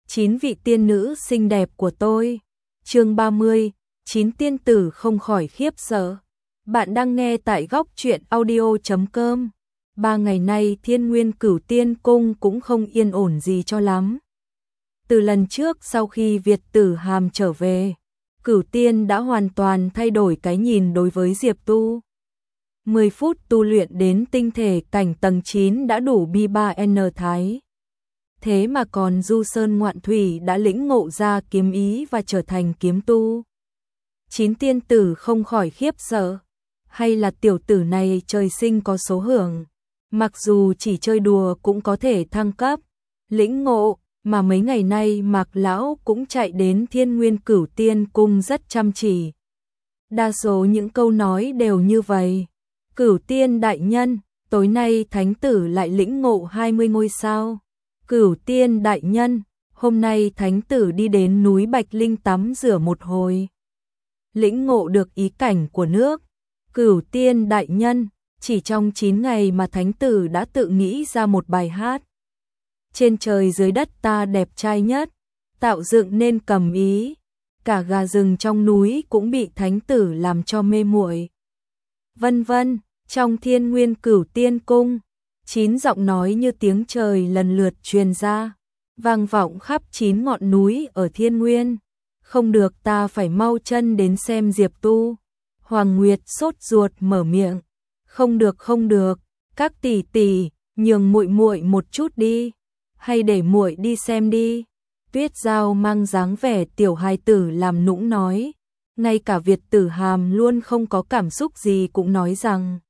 9 vị tiên nữ xinh đẹp của tôi. Chương 30, 9 tiên tử không khỏi khiếp sợ. Bạn đang nghe tại góc truyện audio.com. 3 ngày nay Thiên Nguyên Cửu Tiên Cung cũng không yên ổn gì cho lắm. Từ lần trước sau khi Việt Tử Hàm trở về, Cửu Tiên đã hoàn toàn thay đổi cái nhìn đối với Diệp Tu. 10 phút tu luyện đến tinh thể cảnh tầng 9 đã đủ bi 3N thái. Thế mà còn Du Sơn Ngoạn Thủy đã lĩnh ngộ ra kiếm ý và trở thành kiếm tu. 9 tiên tử không khỏi khiếp sợ. Hay là tiểu tử này trời sinh có số hưởng, mặc dù chỉ chơi đùa cũng có thể thăng cấp, lĩnh ngộ, mà mấy ngày nay Mạc Lão cũng chạy đến Thiên Nguyên Cửu Tiên Cung rất chăm chỉ. Đa số những câu nói đều như vậy. Cửu Tiên đại nhân, tối nay thánh tử lại lĩnh ngộ 20 ngôi sao. Cửu Tiên đại nhân, hôm nay thánh tử đi đến núi Bạch Linh tắm rửa một hồi, lĩnh ngộ được ý cảnh của nước. Cửu Tiên đại nhân, chỉ trong 9 ngày mà thánh tử đã tự nghĩ ra một bài hát. Trên trời dưới đất ta đẹp trai nhất, tạo dựng nên cầm ý, cả gà rừng trong núi cũng bị thánh tử làm cho mê muội. Vân vân, trong Thiên Nguyên Cửu Tiên Cung, 9 giọng nói như tiếng trời lần lượt truyền ra, vang vọng khắp 9 ngọn núi ở Thiên Nguyên. Không được, ta phải mau chân đến xem Diệp Tu. Hoàng Nguyệt sốt ruột mở miệng. Không được không được, các tỷ tỷ, nhường muội muội một chút đi, hay để muội đi xem đi. Tuyết Giao mang dáng vẻ tiểu hài tử làm nũng nói, ngay cả Việt Tử Hàm luôn không có cảm xúc gì cũng nói rằng,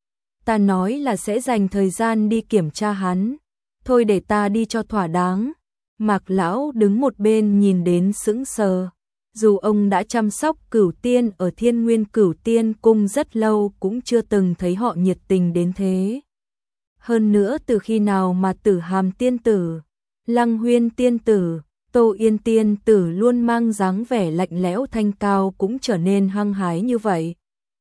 ta nói là sẽ dành thời gian đi kiểm tra hắn, thôi để ta đi cho thỏa đáng. Mạc Lão đứng một bên nhìn đến sững sờ. Dù ông đã chăm sóc Cửu Tiên ở Thiên Nguyên Cửu Tiên Cung rất lâu cũng chưa từng thấy họ nhiệt tình đến thế. Hơn nữa từ khi nào mà Tử Hàm tiên tử, Lăng Huyên tiên tử, Tô Yên tiên tử luôn mang dáng vẻ lạnh lẽo thanh cao cũng trở nên hăng hái như vậy.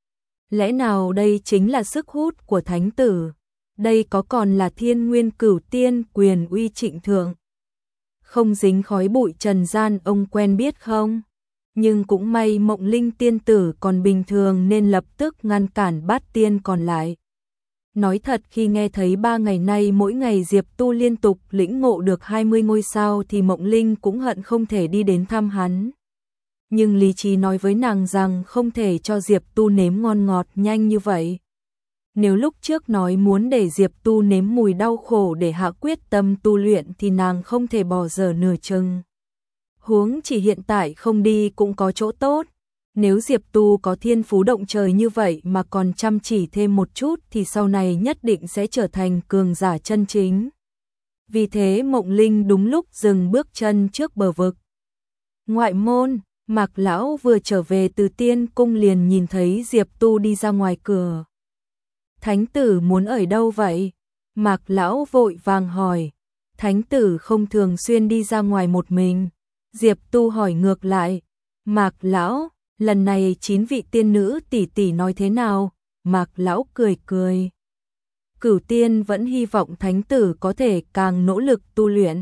Lẽ nào đây chính là sức hút của thánh tử? Đây có còn là Thiên Nguyên Cửu Tiên quyền uy trịnh thượng, không dính khói bụi trần gian ông quen biết không? Nhưng cũng may Mộng Linh tiên tử còn bình thường nên lập tức ngăn cản Bát tiên còn lại. Nói thật, khi nghe thấy 3 ngày nay mỗi ngày Diệp Tu liên tục lĩnh ngộ được 20 ngôi sao thì Mộng Linh cũng hận không thể đi đến thăm hắn. Nhưng lý trí nói với nàng rằng không thể cho Diệp Tu nếm ngon ngọt nhanh như vậy. Nếu lúc trước nói muốn để Diệp Tu nếm mùi đau khổ để hạ quyết tâm tu luyện thì nàng không thể bỏ dở nửa chừng. Huống chỉ hiện tại không đi cũng có chỗ tốt. Nếu Diệp Tu có thiên phú động trời như vậy mà còn chăm chỉ thêm một chút thì sau này nhất định sẽ trở thành cường giả chân chính. Vì thế Mộng Linh đúng lúc dừng bước chân trước bờ vực. Ngoại môn, Mạc Lão vừa trở về từ Tiên Cung liền nhìn thấy Diệp Tu đi ra ngoài cửa. Thánh tử muốn ở đâu vậy? Mạc Lão vội vàng hỏi. Thánh tử không thường xuyên đi ra ngoài một mình. Diệp Tu hỏi ngược lại. Mạc Lão, lần này 9 vị tiên nữ tỷ tỷ nói thế nào? Mạc Lão cười cười. Cửu Tiên vẫn hy vọng thánh tử có thể càng nỗ lực tu luyện.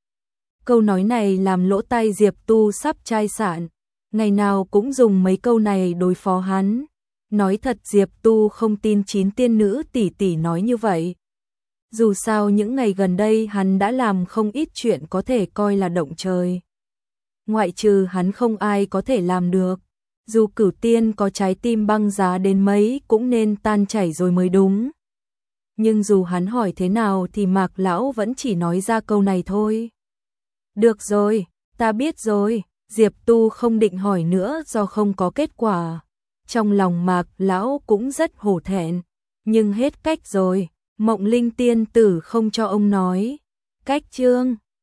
Câu nói này làm lỗ tai Diệp Tu sắp chai sạn. Ngày nào cũng dùng mấy câu này đối phó hắn. Nói thật Diệp Tu không tin 9 tiên nữ tỷ tỷ nói như vậy. Dù sao những ngày gần đây hắn đã làm không ít chuyện có thể coi là động trời. Ngoại trừ hắn không ai có thể làm được. Dù Cửu Tiên có trái tim băng giá đến mấy cũng nên tan chảy rồi mới đúng. Nhưng dù hắn hỏi thế nào thì Mạc Lão vẫn chỉ nói ra câu này thôi. Được rồi, ta biết rồi. Diệp Tu không định hỏi nữa do không có kết quả. Trong lòng Mạc Lão cũng rất hổ thẹn. Nhưng hết cách rồi, Mộng Linh tiên tử không cho ông nói. Cách chương